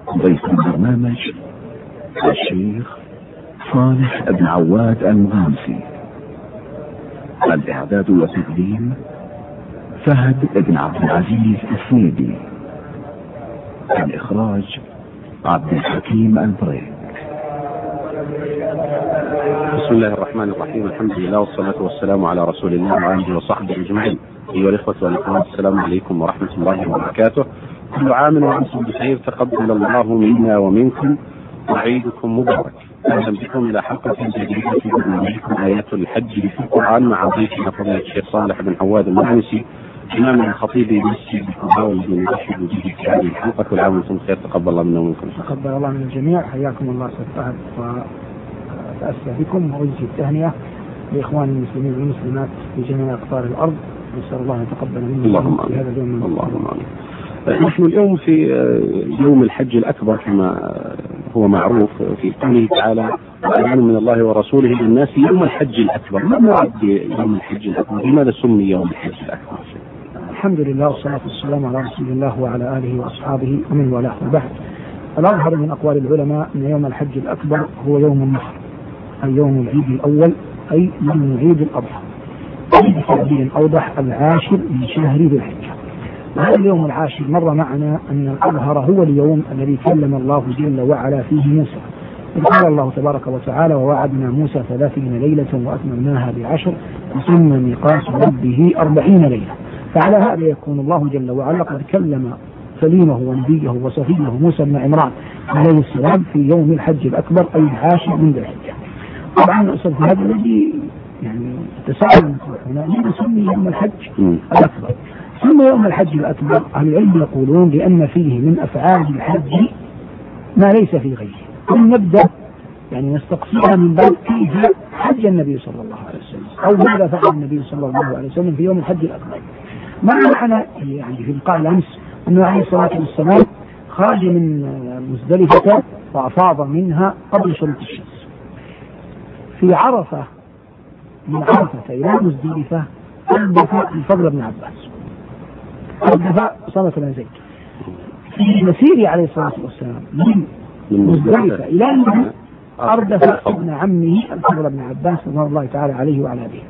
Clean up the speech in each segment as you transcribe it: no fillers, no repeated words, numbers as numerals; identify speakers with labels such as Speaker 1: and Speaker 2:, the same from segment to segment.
Speaker 1: ضيف البرنامج الشيخ صالح بن عواد المغامسي. الإعداد والتقديم فهد بن عبد العزيز السيدي. الإخراج عبد الحكيم البريك.
Speaker 2: بسم الله الرحمن الرحيم. الحمد لله والصلاة والسلام على رسول الله وآله وصحبه أجمعين. أيها الإخوة والأخوات، السلام عليكم ورحمة الله وبركاته. كل عام وأنتم بخير، تقبل الله منا ومنكم وعيدكم مبارك. أهلا بكم إلى حلقة جديدة في برنامجكم آيات الحج في القرآن مع ضيفنا فضيلة الشيخ صالح بن عواد المغامسي، إمام الخطيب مسجد الكبار الذي نرحب به في هذه الحلقة. كل عام وأنتم بخير، تقبل الله منا ومنكم.
Speaker 3: تقبل الله من الجميع. حياكم الله أستاذ فهد، وأتأسى بكم وأجزي التهنئة لإخوان المسلمين والمسلمات في جميع أقطار الأرض. نسأل الله أن يتقبل منا في هذا اليوم.
Speaker 2: اللهم آمين. نحن اليوم في يوم الحج الأكبر كما هو معروف في قوله تعالى: وأذان من الله ورسوله للناس يوم الحج الأكبر. ما المراد بيوم الحج الأكبر؟ لماذا سمي يوم الحج الأكبر؟
Speaker 3: الحمد لله والصلاة والسلام على رسول الله وعلى آله وأصحابه ومن والاه. وبعد، الأظهر من أقوال العلماء أن يوم الحج الأكبر هو يوم النحر، أي يوم العيد الأول، أي يوم عيد الأضحى، بتعبير أوضح 10 من شهر ذي الحجة. وهذا اليوم 10 مر معنا أن الأظهر هو اليوم الذي كلم الله جل وعلا فيه موسى. قال الله تبارك وتعالى: ووعدنا موسى 30 ليلة وأتممناها ب10 وتم ميقات ربه 40 ليلة. فعلى هذا يكون الله جل وعلا قد كلم كليمه ونبيه وصفيه موسى بن عمران عليه السلام في يوم الحج الأكبر، أي 10 من ذي الحجة. طبعا أصل هذا الذي يعني تساءل هنا: لماذا سمي يوم الحج الأكبر؟ ثم يوم الحج الأكبر أهل العلم يقولون لأن فيه من أفعال الحج ما ليس في غيره. ونبدأ يعني نستقصيها من باب كيف حج النبي صلى الله عليه وسلم، أو ماذا فعل النبي صلى الله عليه وسلم في يوم الحج الأكبر. ما نحن يعني في لقاء الأمس أنه عليه الصلاة والسلام خرج من مزدلفة وأفاض منها قبل شروق الشمس. في عرفة، من عرفة إلى مزدلفة أردف الفضل بن عباس، أردف أسامة بن زيد. في مسيره عليه الصلاة والسلام من مزدلفة إلى مدينة أردف ابن عمه الفضل بن عباس رضي الله تعالى عليه وعلى أبيه.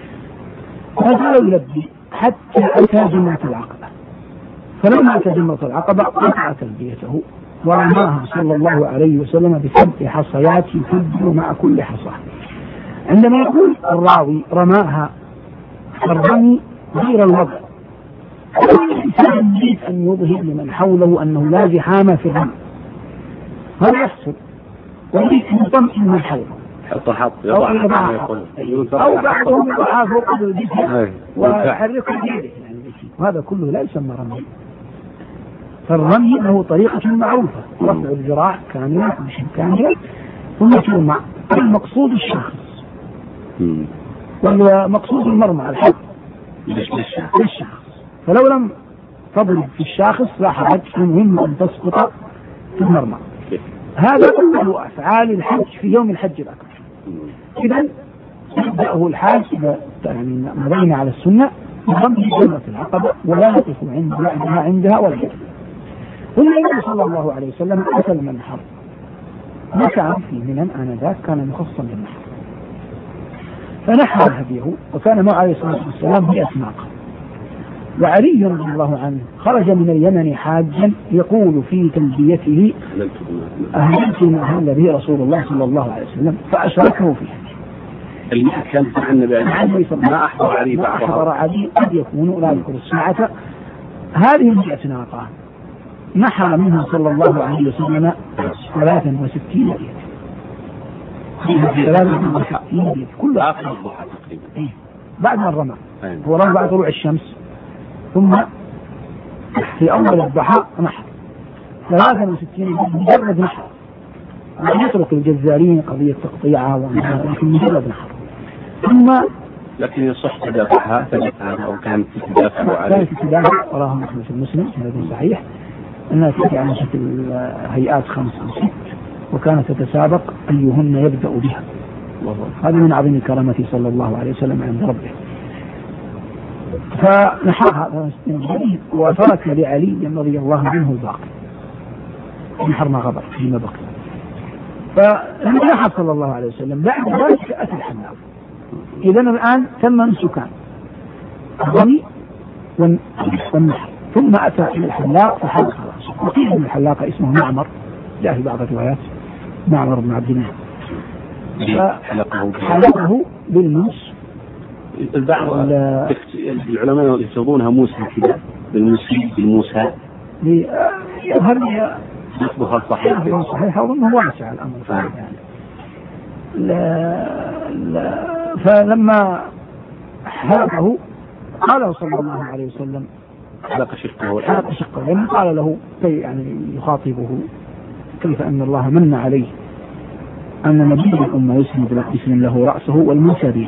Speaker 3: ما زال يلبي حتى أتى جمرة العقبة. فلما أتى جمرة العقبة قطع تلبيته ورماها صلى الله عليه وسلم ب7 حصيات يكبر مع كل حصاة. عندما يقول الراوي رماها الرمي غير الوضع، الإنسان يريد أن يظهر لمن حوله أنه لا زحام في الرمي، هذا يحصل، ويريد أن يطمئن من حوله، أو بعضهم يضعها فوق الجسم ويحركه بيده، وهذا كله لا يسمى رمي. فالرمي له طريقة معروفة: رفع الذراع كاملة بشكل كامل ثم ترمى. المقصود الشخص، والمقصود المرمى الحد للشخص، فلو لم تضرب في الشاخص لا حرج، المهم أن تسقط في المرمى. هذا كله أفعال الحج في يوم الحج الأكبر. إذن يبدأه الحاج إذا يعني مضينا على السنة برمي جمرة العقبة، ولا يقف عندها ولا يقف. والنبي صلى الله عليه وسلم أتى المنحر، ما كان في منى آنذاك، كان مخصصا للنحر، فنحر هديه، وكان معه عليه الصلاة والسلام 100 ناقة. وعلي رضي الله عنه خرج من اليمن حاجا يقول في تلبيته: أهللت ما أهل به رسول الله صلى الله عليه وسلم، فأشركه فيه.
Speaker 2: كان النبي ما أحضر
Speaker 3: علي قد يكون لا يذكر الساعة. هذه 100 ناقة نحر منها صلى الله عليه وسلم 63 بيت. 63 بيت كلها
Speaker 2: آخر الضحى تقريبا،
Speaker 3: بعد ما الرمى، هو رمى بعد طلوع الشمس، ثم في أول الضحى نحر 63 مجرد نحر. يترك الجزارين قضية تقطيعها، ولكن مجرد نحر. ثم
Speaker 2: لكن يصح تدافعها أو كانت تدافع عليه؟
Speaker 3: كانت تدافع، وراه محمد المسلم هذا صحيح، أنها تأتي على شكل هيئات 5 أو 6، وكانت تتسابق أيهن يبدأ بها. هذا من عظيم كرامته صلى الله عليه وسلم عند ربه. فنحرها وترك لعلي رضي الله عنه الباقي. ينحر ما غبر فيما بقي. فلما نحر صلى الله عليه وسلم بعد ذلك أتى الحلاق. إذا الآن تم نسكان الرمي والنحر، ثم أتى إلى الحلاق فحلق رأسه. وقيل من الحلاق اسمه معمر، جاء في بعض الروايات معمر بن عبد الله، حلقه بالموس.
Speaker 2: البعض العلماء يسمونها موسى كذا بالموسى
Speaker 3: يظهر لي
Speaker 2: يصبح صحيح
Speaker 3: صحيح وأنه واسع الأمر يعني. فلما حلقه قال صلى الله عليه وسلم
Speaker 2: حلق شقه
Speaker 3: لما قال له يعني يخاطبه كيف أن الله من عليه أن نبي الأمة يسلم له رأسه والموسى بيده،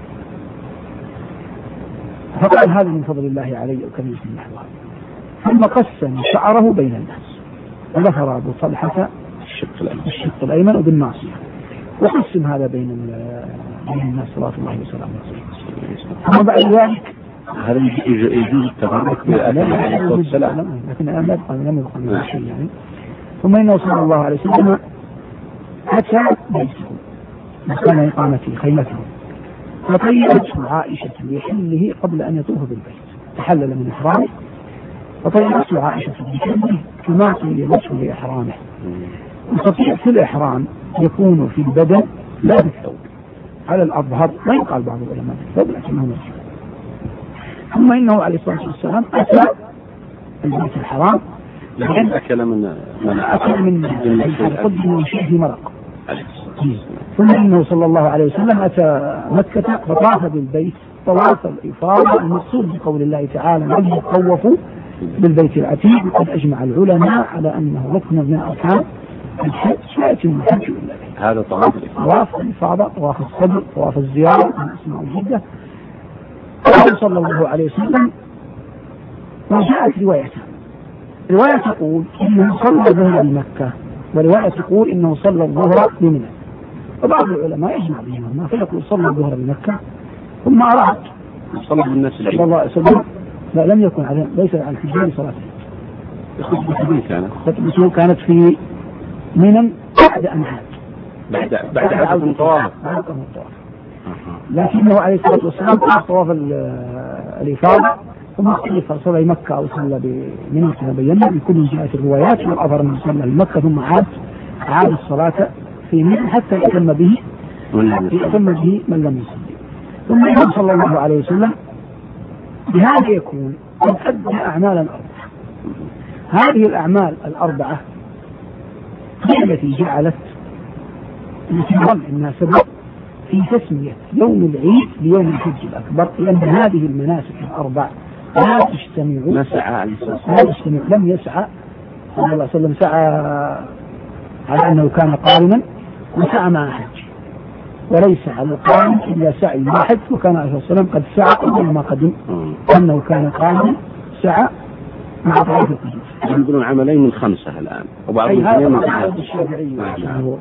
Speaker 3: فقال هذا من فضل الله علي وكم نحوها. ثم قسم شعره بين الناس وظفر أبو طلحة الشق الأيمن وبالناصية، وقسم هذا بين الناس صلى الله عليه وسلم. ثم بعد ذلك
Speaker 2: هذا يجوز التبرك بالسلام،
Speaker 3: لكن لم يبقى من شيء يعني. ثم إنه صلى الله عليه وسلم أتى بيته مكان إقامته خيمته، فطيبته عائشة لحله قبل أن يطوف بالبيت، تحلل من إحرامه فطيبته عائشة لحله كما طيبته لإحرامه. وتطيب في الإحرام يكون في البدن لا في الثوب على الأظهر، لا يقال بعض العلماء في الثوب لكنه مرجع. ثم إنه عليه الصلاة والسلام أتى البيت الحرام
Speaker 2: لكن أكل من
Speaker 3: قدم شيء في مرق. ثم إنه صلى الله عليه وسلم أتى مكة فطاف بالبيت طواف الإفاضة المقصود بقول الله تعالى وليطوفوا بالبيت العتيق. وقد أجمع العلماء على أنه ركن من أركان الحج لا يتم الحج إلا به.
Speaker 2: هذا طواف
Speaker 3: الإفاضة، طواف الصدر، طواف الزيارة من أسماء الجدة. قال صلى الله عليه وسلم وجاءت رواية تقول إنه صلى الظهر بمكة، ورواية تقول إنه صلى الظهر بمنى، وبعض العلماء يجمع بينهما فيقول صلى الظهر بمكة ثم أراد
Speaker 2: صلى بالناس
Speaker 3: صلى الله عليه وسلم. لا لم يكن عليه، ليس على الحجاج صلاة خطبته كانت في منى بعد أن عاد
Speaker 2: بعد عودة الطواف،
Speaker 3: لكنه عليه الصلاة والسلام طواف الإفاضة ثم صلى مكة أو صلى بمنى كما بينا بكل جهة الروايات. والأظهر من صلى بمكة ثم عاد الصلاة في منى حتى يتم به من لم يصلي. ثم صلى الله عليه وسلم بهذا يكون قد أدى أعمالا أربعة. هذه الأعمال الأربعة هي التي جعلت يتم المناسبة في تسمية يوم العيد بيوم الحج الأكبر، لأن هذه المناسك الأربع لا تجتمع لم يسعى صلى الله عليه وسلم سعى على أنه كان قارنا وسعى مع حج، وليس على القارن إلا سعي مع حج. وكان عليه الصلاة والسلام قد سعى قبل ما قدم أنه كان قارنا سعى مع طائف القدوم.
Speaker 2: يقولون عملين من 5 الآن، وبعضهم من 5.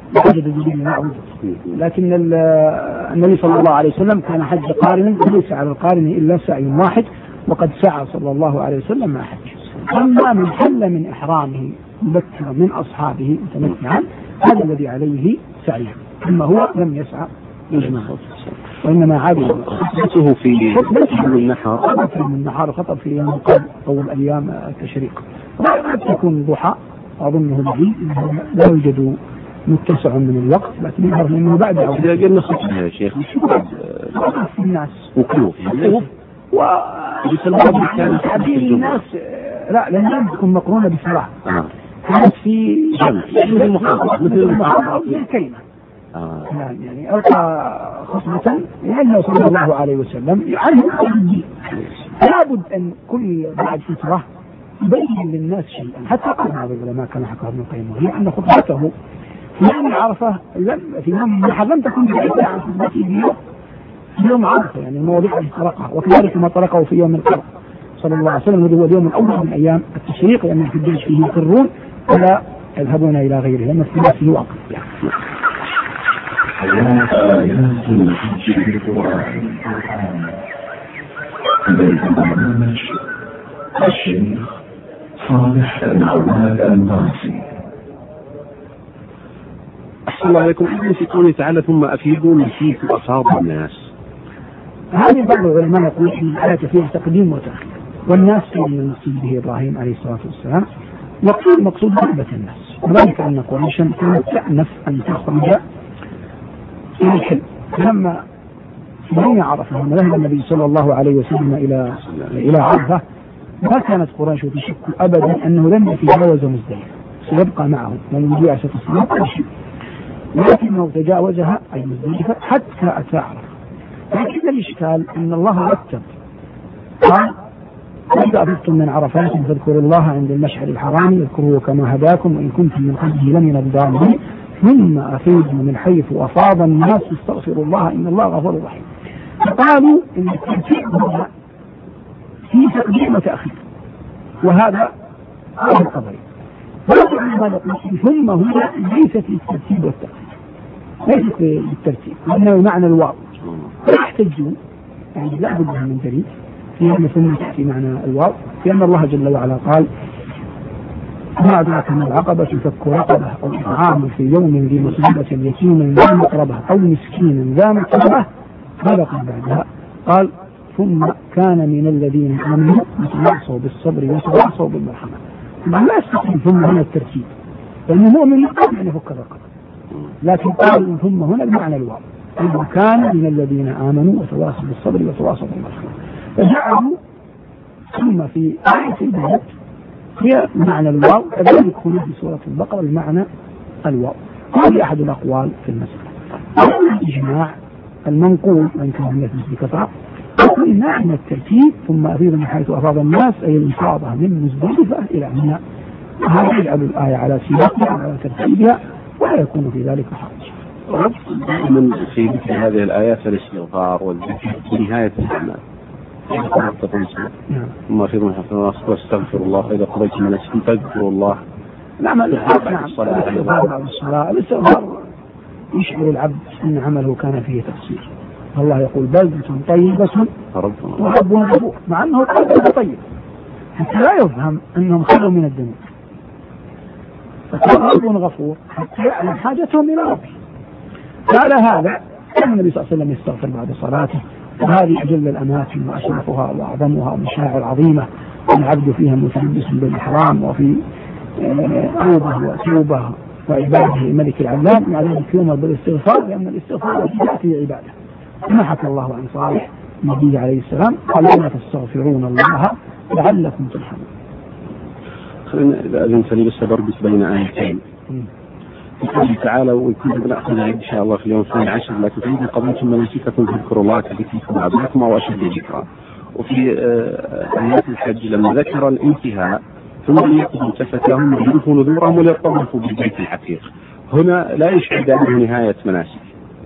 Speaker 3: لكن النبي صلى الله عليه وسلم كان حج قارنا وليس على القارن إلا سعي واحد، وقد سعى صلى الله عليه وسلم مع حج. أما من حل من إحرامه مبكرا من أصحابه متمتعا هذا الذي عليه سعيه، أما هو لم يسعى يجمعه وإنما عاد
Speaker 2: خطبته في
Speaker 3: النحار خطب في يوم القدر أول أيام التشريق. قد تكون ضحى أظنه بعيد لا يوجد متسع من الوقت، لكن يظهر منه بعد
Speaker 2: إذا قلنا خطبة يا شيخ
Speaker 3: في الناس
Speaker 2: وكلوف
Speaker 3: وحديث الناس لا لن تكون مقرونة بصلاة كانت في مثل المحاضرة في الكلمة يعني ألقى خطبة لأنه صلى الله عليه وسلم يعلم لابد أن كل بعد فترة يبين للناس شيئا. حتى قال بعض العلماء كما حكى ابن القيم وهي أن خطبته في يوم عرفة في يوم النحر لم تكن بعيدة عن خطبته في يوم عرفة، يعني المواضيع التي طرقها، وكذلك ما طرقه في يوم القرن صلى الله عليه وسلم الذي هو اليوم الأول من أيام التشريق، لأن في الجيش فيه يقرون ولا يذهبون إلى غيره لأن الثلاث فيه واقع.
Speaker 1: الشيخ صالح العواد المرسي.
Speaker 2: الله عليكم في قوله تعالى ثم أفيدوا من فيك أصاب الناس.
Speaker 3: هذه بعض العلماء يقول إن الآية فيها تقديم وتأخير، والناس من المقصود به إبراهيم عليه الصلاة والسلام، وقيل المقصود غربة الناس، وذلك أن قريشا كانت تأنف أن تخرج إلى الحلم. لما يوم عرفة لما ذهب النبي صلى الله عليه وسلم إلى عرفة ما كانت قريش تشك أبدا أنه لن يتجاوز مزدلفة، سيبقى معهم ولن يبيع ستسلم كل شيء، لكنه تجاوزها أي مزدلفة حتى أتى عرفة. لكن الإشكال أن الله رتب قال وإذا أفضتم من عرفات فاذكروا الله عند المشعر الحرام يذكروه كما هداكم وإن كنتم من قبله لمن الضالين ثم أفيدوا من حيث أفاض الناس استغفروا الله إن الله غفور رحيم. فقالوا إن الترتيب هنا في تقديم وتأخير، وهذا هو القضية. ثم هنا ليست للترتيب والتأخير، ليست للترتيب لأنه معنى الواو، فيحتجون يعني لا بد من دليل لأن ثم تأتي معنى الواو، لأن الله جل وعلا قال ما أدراك ما العقبة فك رقبة أو إطعام في يوم ذي مسغبة يتيما ذا مقربة أو مسكينا ذا متربة. ماذا قال بعدها؟ قال ثم كان من الذين آمنوا يتواصوا بالصبر ويتواصوا بالمرحمة. لا يستطيع ثم هنا الترتيب لأنه مؤمن قبل أن يفك الرقبة، لكن قال ثم هنا بمعنى الواو ثم كان من الذين آمنوا وتواصوا بالصبر وتواصوا بالمرحمة. فجعلوا ثم في آية البيت هي معنى الواو، كذلك خلود في سورة البقرة بمعنى الواو. هذه أحد الأقوال في المسألة. الإجماع المنقول من كان يثبت بكثرة يقول معنى الترتيب ثم أفيد من حيث أفاض الناس أي الإفاضة من مزدلفة إلى منى، هذا يجعل الآية على سياقها وعلى ترتيبها ولا يكون في ذلك حرج.
Speaker 2: من في مثل هذه الآيات الاستغفار والذكر بنهاية الأعمال ثم في من حفظ واستغفر الله فإذا قضيت من السن فاذكروا الله.
Speaker 3: نعم الاستغفار يشعر العبد أن عمله كان فيه تقصير، الله يقول بلدة طيبة ورب غفور، مع أنه قلب طيب حتى لا يفهم أنهم خلوا من الذنوب، فقال رب غفور حتى يعلم حاجتهم إلى ربه. قال هذا كان النبي صلى الله عليه وسلم يستغفر بعد صلاته، وهذه أجل الأماكن وأشرفها وأعظمها ومشاعر عظيمة العبد فيها متلبس بالإحرام وفي توبة وتوبة وعباده الملك العلام، مع ذلك يؤمر بالاستغفار لأن الاستغفار في عباده. كما حكى الله عن صالح النبي عليه السلام قال لا تستغفرون الله لعلكم ترحمون.
Speaker 2: خلينا إذا أذنت لي بس بربط بين آيتين. يقول تعالى ويكون بنأخذها إن شاء الله في اليوم 12 لكن فإذا قضيتم مناسككم فاذكروا الله كذكركم أبناءكم أو أشد ذكرا. وفي آيات الحج لما ذكر الانتهاء ثم ليقضوا تفتهم ويوفوا نذورهم وليطوفوا بالبيت العتيق، هنا لا يشعر بأنه نهاية مناسك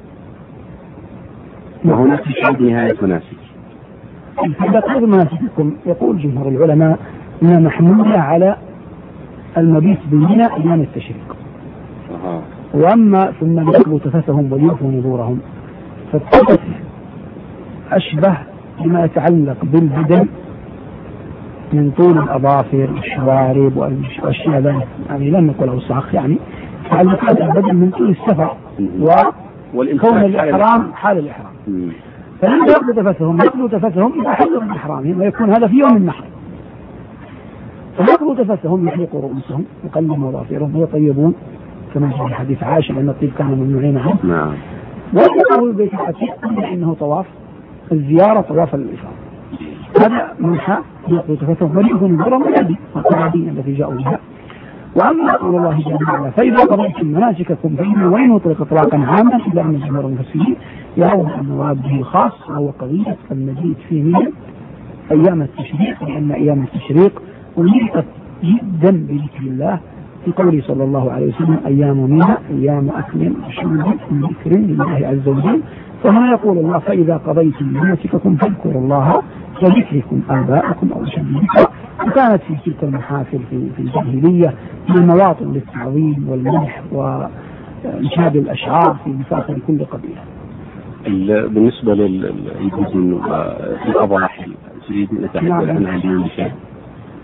Speaker 2: وهناك يشعر نهاية مناسك.
Speaker 3: إذا قضوا مناسككم يقول جمهور العلماء إنها محمولة على المبيت بمنى أيام التشريق، وأما ثم يقضوا تفتهم ويوفوا نذورهم فالتفت أشبه بما يتعلق بالبدن من طول الأظافر والشوارب والأشياء ذلك، يعني لم نقل الصاخ يعني تعلقات البدن من طول السفر وكون الإحرام حال الإحرام. فلما يقضوا تفتهم إذا حلوا من إحرامهم ويكون هذا في يوم النحر، فيقضوا تفتهم يحلقوا رؤوسهم يقلموا أظافرهم ويطيبون كما في حديث عائشة لأن الطيب كان ممنوعين عنه. ويقضوا البيت العتيق إنه طواف الزيارة طواف الإفاضة، هذا منحى يقضوا تفتهم وليكن نذورهم والهدي والقرابين التي جاءوا بها. وأما قول الله جل وعلا فإذا قضيتم مناسككم فإنه وين يطلق إطلاقا عاما إلا أن جمهور المفسرين يرون أن المراد به خاص وهو قضية المجيء في منى أيام التشريق، لأن أيام التشريق أمرت جدا بذكر الله في قوله صلى الله عليه وسلم أيام منى أيام أكل وشرب ذكر لله عز وجل. فهنا يقول الله فإذا قضيتم مناسككم فاذكروا الله كذكركم آباءكم أو أشد ذكرا. وكانت في تلك المحافل في الجاهلية من مواطن للتعظيم والمدح وإنشاد الأشعار في مفاخر كل قبيلة.
Speaker 2: بالنسبة للبدن والأضاحي تريد أن نتحدث عنها اليوم شيء؟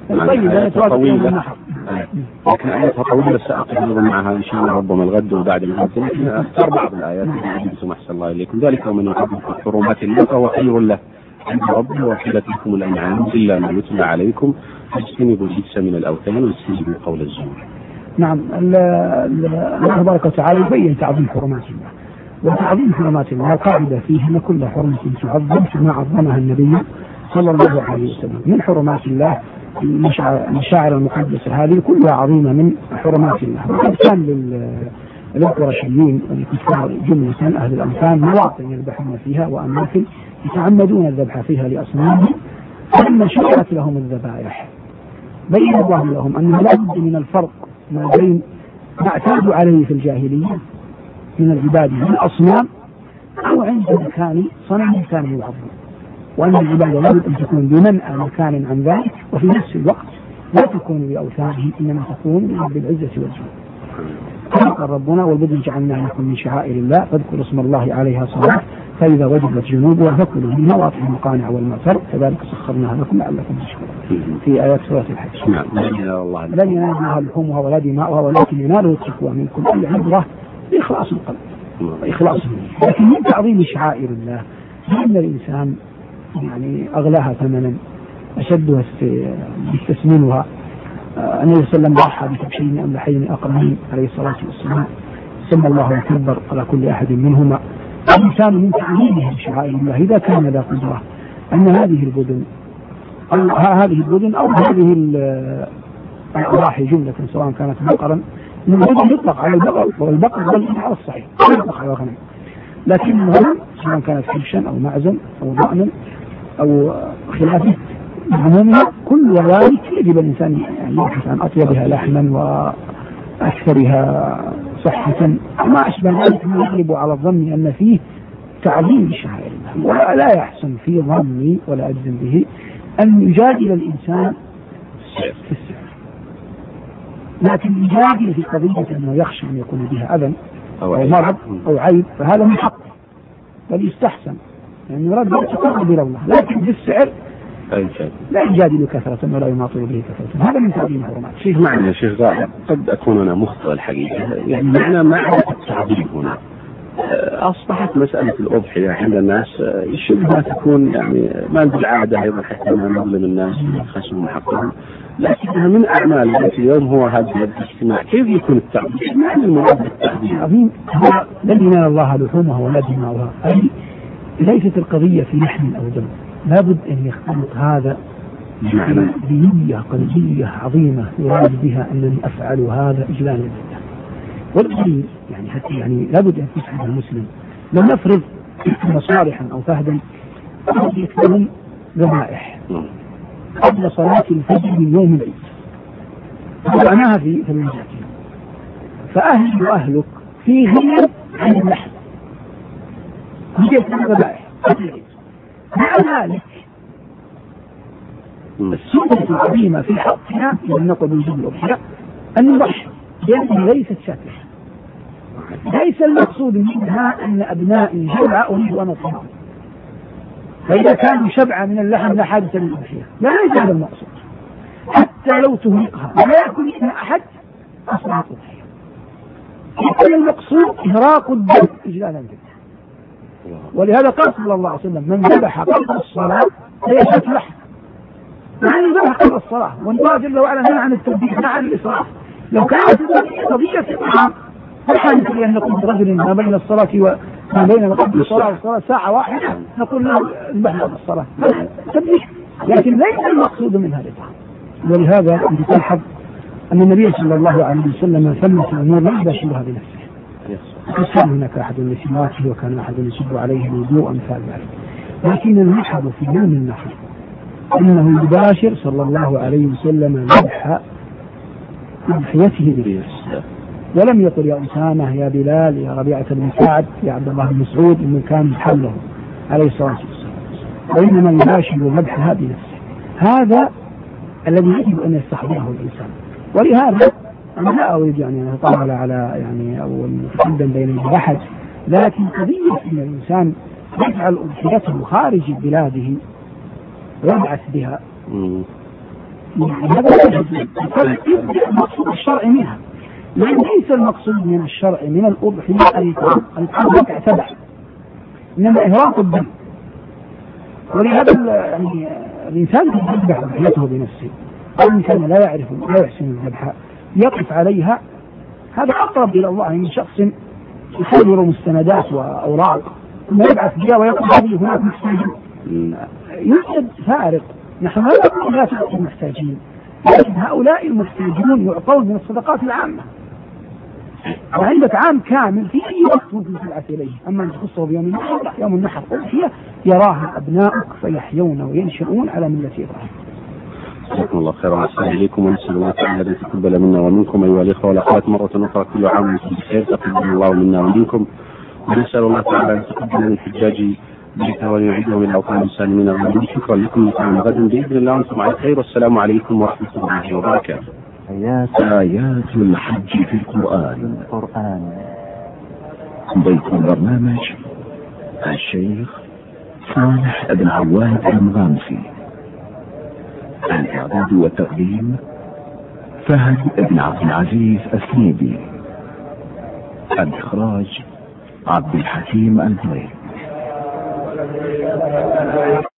Speaker 3: طيب أنا
Speaker 2: طويلة، لكن آياتها طويلة سأقف معها إن شاء الله ربما الغد وبعد الغد، لكن أختار بعض الآيات التي أحسن الله إليكم. ذلك ومن يعظم حرمات الله فهو خير له عند ربه، وحلت لكم الأنعام إلا ما يتلى عليكم فاجتنبوا الرجس من الأوثان واجتنبوا قول الزور.
Speaker 3: نعم، الله تبارك وتعالى يبين تعظيم حرمات الله، وتعظيم حرمات الله القاعدة فيه أن كل حرمة تعظم كما عظمها النبي صلى الله عليه وسلم. من حرمات الله المشاعر المقدسة هذه كلها عظيمة من حرمات الله. وقد كان للقرشيين الكفار جملة أهل الأمكان مواطن يذبحون فيها وأماكن يتعمدون الذبح فيها لأصنامهم، فلما شرعت لهم الذبائح بين الله لهم أنه لا بد من الفرق ما بين ما اعتادوا عليه في الجاهلية من العبادة للأصنام أو عند مكان صنم كان يعظم، وأن العبادة لا بد أن تكون بمنأى مكان عن ذلك، وفي نفس الوقت لا تكون بأوثانه إنما تكون بالعزة والجود. قال ربنا والبدن جعلناه لكم من شعائر الله فاذكروا اسم الله عليها صلاة فإذا وجبت جنوبها فكلوا منها وأطعموا المقانع والمعتر كذلك سخرناها لكم لعلكم تشكرون في آيات سورة الحج. لن ينالها لحومها ولا دماؤها ولكن يناله التقوى منكم أي عبرة بإخلاص القلب وإخلاص النية. لكن من تعظيم شعائر الله لأن الإنسان يعني أغلاها ثمنا أشدها استثمنها. النبي صلى الله عليه وسلم ضحى بكبشين أملحين أقرنين عليه الصلاة والسلام، سمى الله يكبر على كل أحد منهما. الإنسان من تعظيمه شعائر الله إذا كان ذا قدرة أن هذه البدن أو هذه الأضاحي جملة سواء كانت بقرا، البدن يطلق على البقر والبقر بل على الصحيح يطلق على الغنم، لكن الغنم سواء كانت كبشا أو معزا أو ضأنا أو خلافه عمومها كل ذلك يجب الإنسان يبحث عن أطيبها لحما وأكثرها صحة ما أشبه ذلك يغلب على الظن أن فيه تعظيم شعائر الله. ولا يحسن في ظني ولا أجزم به أن يجادل الإنسان في السعر، لكن يجادل في قضية أنه يخشى أن يكون بها أذى أو مرض أو عيب فهذا من حقه بل يستحسن يعني يراد يتقرب إلى الله، لكن في السعر لا يجادل كثرة ولا يماطل به كثرة. هذا من تعظيم الحرمات.
Speaker 2: شيخ معنى شيخ غالب قد أكون أنا مخطئ الحقيقة، يعني معنى ما التعظيم هنا أصبحت مسألة الأضحية عند الناس شبه تكون يعني ما بالعادة أيضا حتى ما نظلم الناس خشم حقهم، لكنها من أعمال التي اليوم هو هذا الاجتماع. كيف يكون التعظيم؟ معنى المراد بالتعظيم
Speaker 3: لن ينال الله لحومها ولا دماؤها، أي ليست القضية في لحم أو دم، لابد أن يختلط هذا بنية قلبية عظيمة يراد بها أنني أفعل هذا إجلالا لله. والدليل يعني حتى يعني لابد أن تسعد المسلم لو نفرض مصالحا أو فهدا يكتبهم ذبائح قبل صلاة الفجر من يوم العيد وضعناها في المنزل، فأهل وأهلك في غنى عن اللحم يكتبون ذبائح قبل العيد. مع ذلك السنة العظيمة في حقنا لم نقل بوجود الأضحية أن نضحي لأنها ليست شاكرة، ليس المقصود منها أن أبنائي جمع أريد أن أطعمهم، فإذا كانوا شبعا من اللحم لا حاجة للأضحية، لا ليس هذا المقصود حتى لو تهلكها ولا يكون منها أحد أصلا الأضحية، يكون المقصود إهراق الدم إجلالا لله. ولهذا قال صلى الله عليه وسلم من ذبح قبل الصلاة فيشهد لحم، يعني ذبح قبل الصلاة، والله جل وعلا نهى عن التبذير نهى عن الإسراف. لو كانت قضية الطعام فالحال أن نقول برجل ما بين الصلاة وما بين قبل الصلاة والصلاة ساعة واحدة نقول له ذبح قبل الصلاة تبذير، لكن ليس المقصود من هذا الطعام. ولهذا تلاحظ أن النبي صلى الله عليه وسلم ثمت الأمور لا يباشرها بنفسه، كان هناك أحد لسواته وكان أحد يصب عليه الوضوء أمثال ذلك، لكن المشهد في يوم النحر أنه يباشر صلى الله عليه وسلم ذبح أضحيته بنفسه، ولم يقل يا أسامة يا بلال يا ربيعة بن سعد يا عبد الله بن مسعود من كان حله عليه الصلاة والسلام، وإنما يباشر ذبحها بنفسه. هذا الذي يجب أن يستحضره الإنسان. ولهذا أنا لا أريد يعني أن أطول على يعني أو نتقدم بين البحث، لكن قضية أن الإنسان يجعل أضحيته خارج بلاده ويبعث بها هذا المقصود الشرعي منها، ليس المقصود من الشرع من الأضحية الإطعام تعتبع، إنما إهراق الدم. ولهذا يعني الإنسان يذبح أضحيته بنفسه، أو الإنسان لا يحسن الذبح يقف عليها، هذا أقرب إلى الله من شخص يحضر مستندات وأوراق ثم يبعث بها ويقول هذه هناك محتاجين. يوجد فارق، نحن لا نقول لا تعطي المحتاجين، لكن هؤلاء المحتاجون يعطون من الصدقات العامة، وعندك عام كامل في أي وقت ممكن تبعث إليه. أما أن تخصه بيوم النحر، يوم النحر أضحية يراها أبناؤك فيحيون وينشؤون على ملة إبراهيم.
Speaker 2: جزاكم الله خيرا والسلام عليكم، ونسأل الله تعالى أن يتقبل منا ومنكم أيها الإخوة والأخوات مرة أخرى، كل عام وأنتم بخير، تقبل الله منا ومنكم، ونسأل الله تعالى أن يتقبل من الحجاج بيته ويعيدهم إلى أوطان سالمين غانمين. شكرا لكم، نتمنى غدا بإذن الله وأنتم على خير، والسلام عليكم ورحمة الله وبركاته.
Speaker 1: آيات الحج في القرآن. ضيف البرنامج الشيخ صالح بن عواد المغامسي، الإعداد والتقديم فهد بن عبد العزيز السنيدي، الإخراج عبد الحكيم البليل.